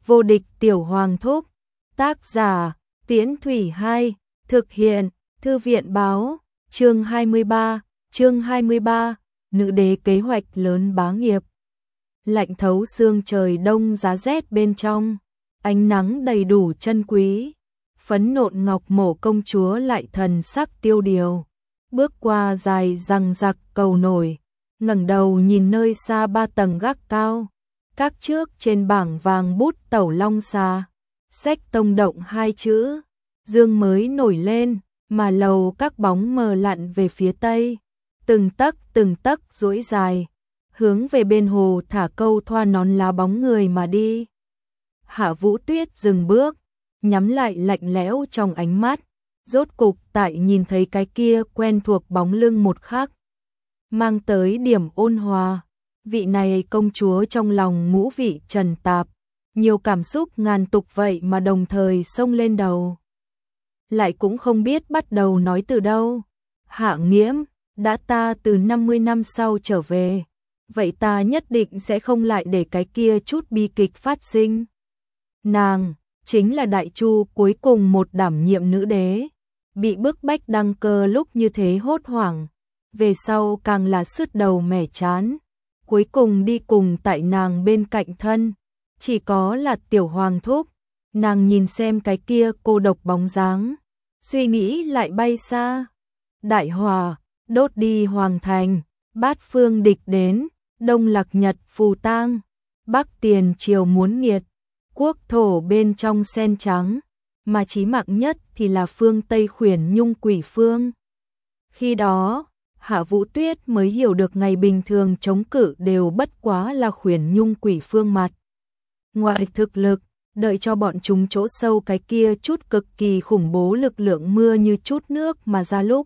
Vô địch tiểu hoàng thúc. Tác giả Tiễn Thủy 2. Thực hiện Thư viện báo. Chương 23. Nữ đế kế hoạch lớn bá nghiệp. Lạnh thấu xương trời đông giá rét bên trong, ánh nắng đầy đủ chân quý. Phấn nộn ngọc mổ công chúa lại thần sắc tiêu điều, bước qua dài răng rặc cầu nổi, ngẩng đầu nhìn nơi xa 3 tầng gác cao. Các trước trên bảng vàng bút tẩu long xà, sách tông động 2 chữ, dương mới nổi lên, mà lầu các bóng mờ lặn về phía tây, từng tấc duỗi dài, hướng về bên hồ thả câu thoa nón lá bóng người mà đi. Hạ Vũ Tuyết dừng bước, nhắm lại lạnh lẽo trong ánh mắt, rốt cục tại nhìn thấy cái kia quen thuộc bóng lưng một khắc, mang tới điểm ôn hòa. Vị này công chúa trong lòng ngũ vị trần tạp, nhiều cảm xúc ngàn tục vậy mà đồng thời xông lên đầu. Lại cũng không biết bắt đầu nói từ đâu. Hạ Nghiễm, đã ta từ 50 năm sau trở về, vậy ta nhất định sẽ không lại để cái kia chút bi kịch phát sinh. Nàng chính là Đại Chu cuối cùng một đảm nhiệm nữ đế, bị bức bách đăng cơ lúc như thế hốt hoảng, về sau càng là sứt đầu mẻ chán, cuối cùng đi cùng tại nàng bên cạnh thân, chỉ có là tiểu hoàng thúc. Nàng nhìn xem cái kia cô độc bóng dáng, suy nghĩ lại bay xa. Đại Hòa, đốt đi hoàng thành, bát phương địch đến, đông lạc nhật phù tang, bắc tiền triều muốn nghiệt, quốc thổ bên trong sen trắng, mà chí mạng nhất thì là phương Tây khuyển nhung quỷ phương. Khi đó, Hạ Vũ Tuyết mới hiểu được ngày bình thường chống cự đều bất quá là khuyển nhung quỷ phương mặt ngoài thực lực, đợi cho bọn chúng chỗ sâu cái kia chút cực kỳ khủng bố lực lượng mưa như chút nước mà ra lúc.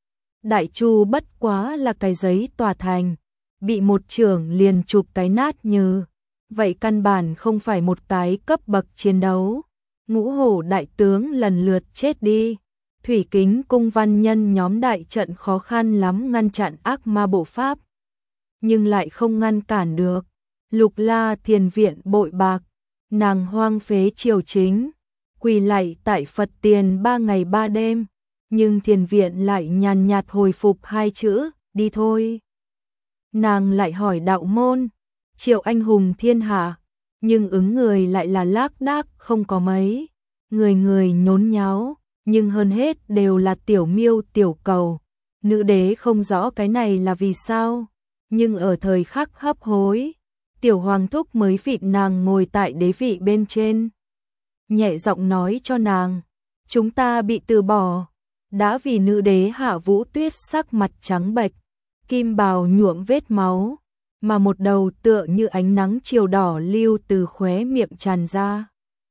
Đại Chu bất quá là cái giấy tòa thành, bị một chưởng liền chụp cái nát như, vậy căn bản không phải một cái cấp bậc chiến đấu. Ngũ hổ đại tướng lần lượt chết đi, thủy kính cung văn nhân nhóm đại trận khó khăn lắm ngăn chặn ác ma bộ pháp, nhưng lại không ngăn cản được Lục La thiền viện bội bạc. Nàng hoang phế triều chính, quỳ lạy tại Phật tiền 3 ngày 3 đêm, nhưng thiền viện lại nhàn nhạt hồi phục 2 chữ, đi thôi. Nàng lại hỏi đạo môn, triệu anh hùng thiên hạ, nhưng ứng người lại là lác đác không có mấy, người nhốn nháo, nhưng hơn hết đều là tiểu miêu tiểu cầu. Nữ đế không rõ cái này là vì sao, nhưng ở thời khắc hấp hối, tiểu hoàng thúc mới vịn nàng ngồi tại đế vị bên trên, nhẹ giọng nói cho nàng, chúng ta bị từ bỏ. Đã vì nữ đế Hạ Vũ Tuyết sắc mặt trắng bệch, kim bào nhuộm vết máu, mà một đầu tựa như ánh nắng chiều đỏ lưu từ khóe miệng tràn ra.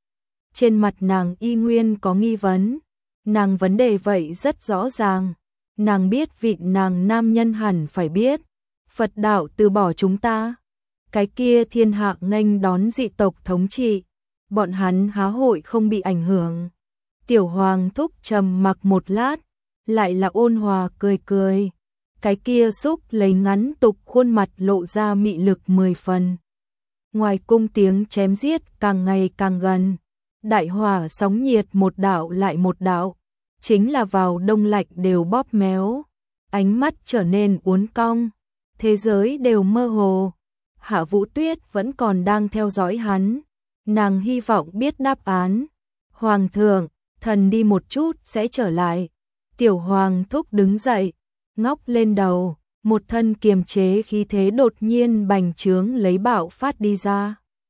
Trên mặt nàng y nguyên có nghi vấn, nàng vấn đề vậy rất rõ ràng, nàng biết vịn nàng nam nhân hẳn phải biết, Phật đạo từ bỏ chúng ta. Cái kia thiên hạ nghênh đón dị tộc thống trị, bọn hắn há hội không bị ảnh hưởng. Tiểu hoàng thúc trầm mặc một lát, lại là ôn hòa cười cười. Cái kia xúc lấy ngắn tục khuôn mặt lộ ra mị lực 10 phần. Ngoài cung tiếng chém giết càng ngày càng gần, đại hỏa sóng nhiệt một đạo lại một đạo, chính là vào đông lạnh đều bóp méo, ánh mắt trở nên uốn cong, thế giới đều mơ hồ. Hạ Vũ Tuyết vẫn còn đang theo dõi hắn, nàng hy vọng biết đáp án. Hoàng thượng, thần đi một chút sẽ trở lại. Tiểu hoàng thúc đứng dậy, ngóc lên đầu, một thân kiềm chế khí thế đột nhiên bành trướng lấy bạo phát đi ra.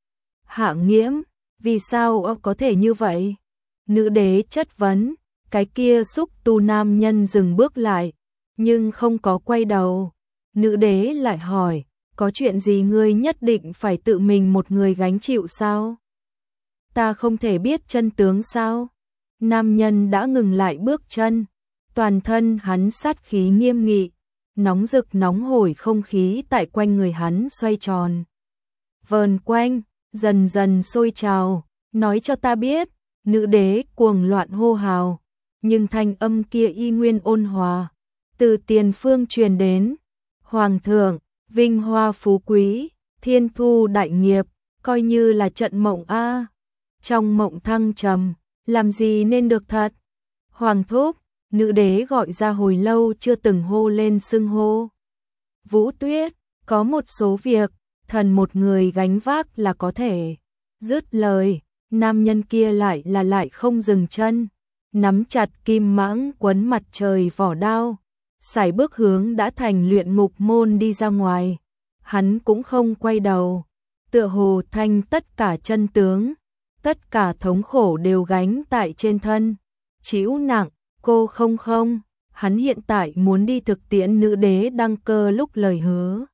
Hạ Nghiễm, vì sao có thể như vậy? Nữ đế chất vấn, cái kia xúc tu nam nhân dừng bước lại, nhưng không có quay đầu. Nữ đế lại hỏi, có chuyện gì ngươi nhất định phải tự mình một người gánh chịu sao? Ta không thể biết chân tướng sao? Nam nhân đã ngừng lại bước chân, toàn thân hắn sát khí nghiêm nghị, nóng rực nóng hổi không khí tại quanh người hắn xoay tròn. Vờn quanh, dần dần sôi trào, nói cho ta biết. Nữ đế cuồng loạn hô hào, nhưng thanh âm kia y nguyên ôn hòa, từ tiền phương truyền đến. Hoàng thượng, vinh hoa phú quý, thiên thu đại nghiệp, coi như là trận mộng a. trong mộng thăng trầm, làm gì nên được thật. Hoàng thúc, nữ đế gọi ra hồi lâu chưa từng hô lên xưng hô. Vũ Tuyết, có một số việc, thần một người gánh vác là có thể. Dứt lời, nam nhân kia lại không dừng chân, nắm chặt kim mãng quấn mặt trời vỏ đao, sải bước hướng đã thành luyện ngục môn đi ra ngoài. Hắn cũng không quay đầu, tựa hồ thanh tất cả chân tướng, tất cả thống khổ đều gánh tại trên thân. Chịu nặng, cô không, hắn hiện tại muốn đi thực tiễn nữ đế đăng cơ lúc lời hứa.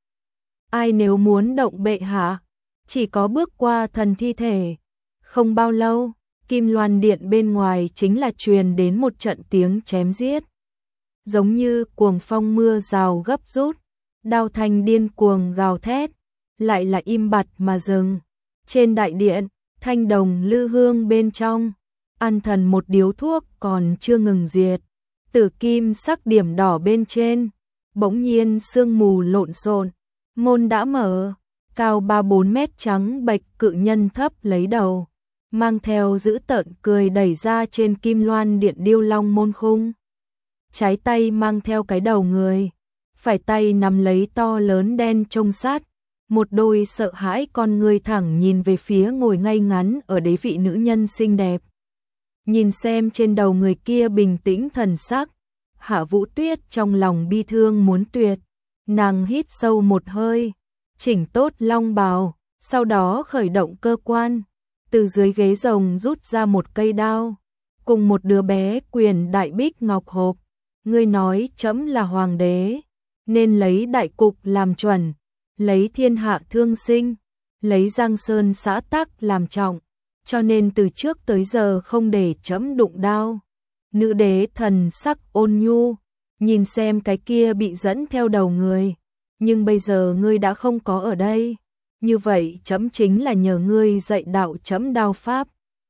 Ai nếu muốn động bệ hạ, chỉ có bước qua thần thi thể. Không bao lâu, Kim Loan Điện bên ngoài chính là truyền đến một trận tiếng chém giết. Giống như cuồng phong mưa rào gấp rút, đao thanh điên cuồng gào thét, lại là im bặt mà dừng. Trên đại điện, thanh đồng lư hương bên trong, an thần một điếu thuốc còn chưa ngừng diệt. Tử kim sắc điểm đỏ bên trên, bỗng nhiên sương mù lộn xộn, môn đã mở, cao 3-4 mét trắng bệch cự nhân thấp lấy đầu, mang theo dữ tợn cười đẩy ra trên Kim Loan Điện điêu long môn khung. Trái tay mang theo cái đầu người, phải tay nắm lấy to lớn đen trông sát, một đôi sợ hãi con người thẳng nhìn về phía ngồi ngay ngắn ở đế vị nữ nhân xinh đẹp. Nhìn xem trên đầu người kia bình tĩnh thần sắc, Hạ Vũ Tuyết trong lòng bi thương muốn tuyệt, nàng hít sâu một hơi, chỉnh tốt long bào, sau đó khởi động cơ quan, từ dưới ghế rồng rút ra một cây đao, cùng một đứa bé quyền đại bích ngọc hộp. Ngươi nói trẫm là hoàng đế, nên lấy đại cục làm chuẩn, lấy thiên hạ thương sinh, lấy Giang Sơn xã tắc làm trọng, cho nên từ trước tới giờ không để trẫm đụng đao. Nữ đế thần sắc ôn nhu, nhìn xem cái kia bị dẫn theo đầu người, nhưng bây giờ ngươi đã không có ở đây, như vậy trẫm chính là nhờ ngươi dạy đạo trẫm đao pháp.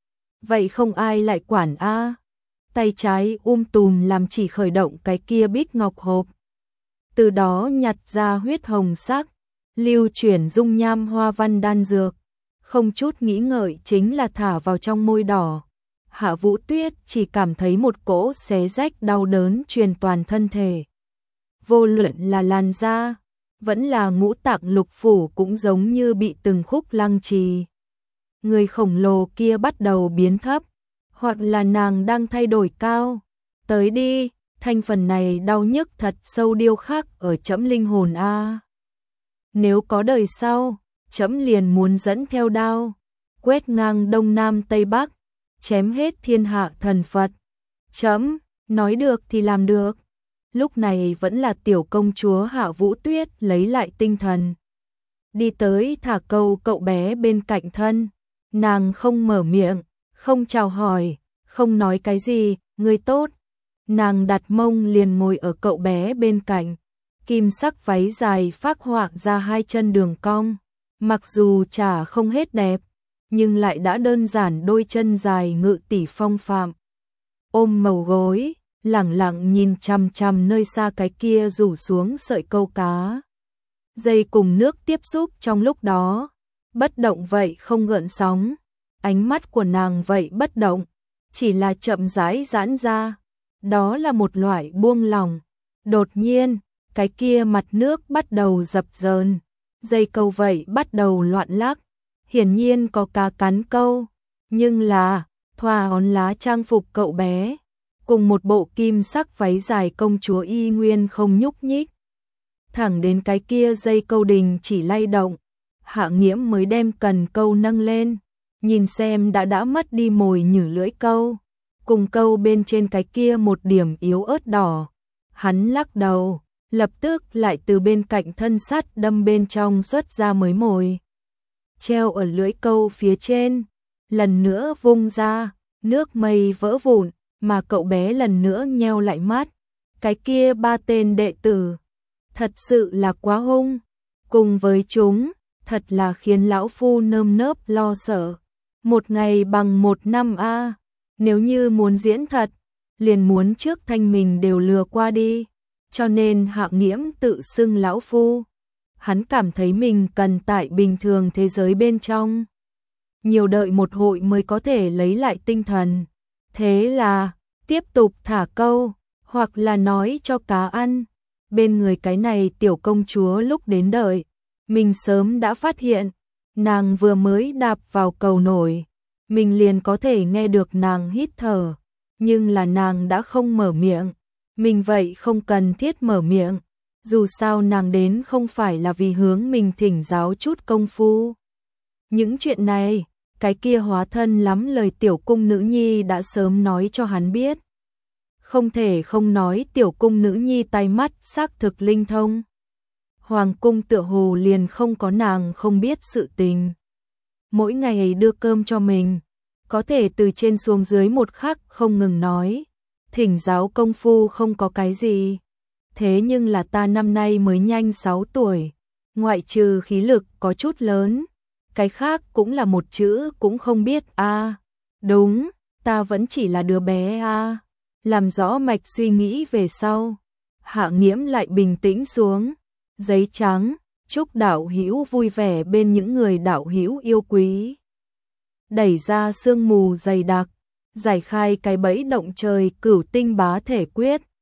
Vậy không ai lại quản a? Tay trái tùm làm chỉ khởi động cái kia bích ngọc hộp. Từ đó nhặt ra huyết hồng sắc, lưu chuyển dung nham hoa văn đan dược, không chút nghĩ ngợi chính là thả vào trong môi đỏ. Hạ Vũ Tuyết chỉ cảm thấy một cỗ xé rách đau đớn truyền toàn thân thể. Vô luận là làn da, vẫn là ngũ tạng lục phủ cũng giống như bị từng khúc lăng trì. Người khổng lồ kia bắt đầu biến thấp, hoặc là nàng đang thay đổi cao. Tới đi, thanh phần này đau nhức thật sâu điêu khắc ở trẫm linh hồn a. Nếu có đời sau, trẫm liền muốn dẫn theo đao, quét ngang đông nam tây bắc, chém hết thiên hạ thần Phật. Trẫm, nói được thì làm được. Lúc này vẫn là tiểu công chúa Hạ Vũ Tuyết lấy lại tinh thần. Đi tới thả câu cậu bé bên cạnh thân, nàng không mở miệng, không chào hỏi, không nói cái gì, ngươi tốt. Nàng đặt mông liền ngồi ở cậu bé bên cạnh, kim sắc váy dài phác họa ra hai chân đường cong, mặc dù chả không hết đẹp, nhưng lại đã đơn giản đôi chân dài ngự tỷ phong phạm. Ôm màu gối, lẳng lặng nhìn chằm chằm nơi xa cái kia rủ xuống sợi câu cá. Dây cùng nước tiếp xúc trong lúc đó, bất động vậy không gợn sóng, ánh mắt của nàng vậy bất động, chỉ là chậm rãi giãn ra, đó là một loại buông lỏng. Đột nhiên, cái kia mặt nước bắt đầu dập dờn, dây câu vậy bắt đầu loạn lắc, hiển nhiên có cá cắn câu, nhưng là thoa ón lá trang phục cậu bé, cùng một bộ kim sắc váy dài công chúa y nguyên không nhúc nhích. Thẳng đến cái kia dây câu đình chỉ lay động, Hạ Nghiễm mới đem cần câu nâng lên, nhìn xem đã mất đi mồi nhử lưỡi câu, cùng câu bên trên cái kia một điểm yếu ớt đỏ. Hắn lắc đầu, lập tức lại từ bên cạnh thân sắt đâm bên trong xuất ra mới mồi. Treo ở lưỡi câu phía trên, lần nữa vung ra, nước mây vỡ vụn, mà cậu bé lần nữa nheo lại mắt. Cái kia ba tên đệ tử, thật sự là quá hung, cùng với chúng, thật là khiến lão phu nơm nớp lo sợ. Một ngày bằng một năm a, nếu như muốn diễn thật, liền muốn trước thanh mình đều lừa qua đi, cho nên Hạ Nghiễm tự xưng lão phu. Hắn cảm thấy mình cần tại bình thường thế giới bên trong nhiều đợi một hội mới có thể lấy lại tinh thần. Thế là, tiếp tục thả câu, hoặc là nói cho cá ăn. Bên người cái này tiểu công chúa lúc đến đợi, mình sớm đã phát hiện, nàng vừa mới đạp vào cầu nổi, mình liền có thể nghe được nàng hít thở, nhưng là nàng đã không mở miệng, mình vậy không cần thiết mở miệng, dù sao nàng đến không phải là vì hướng mình thỉnh giáo chút công phu. Những chuyện này, cái kia hóa thân lắm lời tiểu cung nữ nhi đã sớm nói cho hắn biết. Không thể không nói tiểu cung nữ nhi tai mắt xác thực linh thông. Hoàng cung tựa hồ liền không có nàng không biết sự tình. Mỗi ngày đưa cơm cho mình, có thể từ trên xuống dưới một khắc không ngừng nói, thỉnh giáo công phu không có cái gì. Thế nhưng là ta năm nay mới nhanh 6 tuổi, ngoại trừ khí lực có chút lớn, cái khác cũng là một chữ cũng không biết a. Đúng, ta vẫn chỉ là đứa bé a. Làm rõ mạch suy nghĩ về sau, Hạ Nghiễm lại bình tĩnh xuống. Giấy trắng, chúc đạo hữu vui vẻ bên những người đạo hữu yêu quý. Đẩy ra sương mù dày đặc, giải khai cái bẫy động trời cửu tinh bá thể quyết.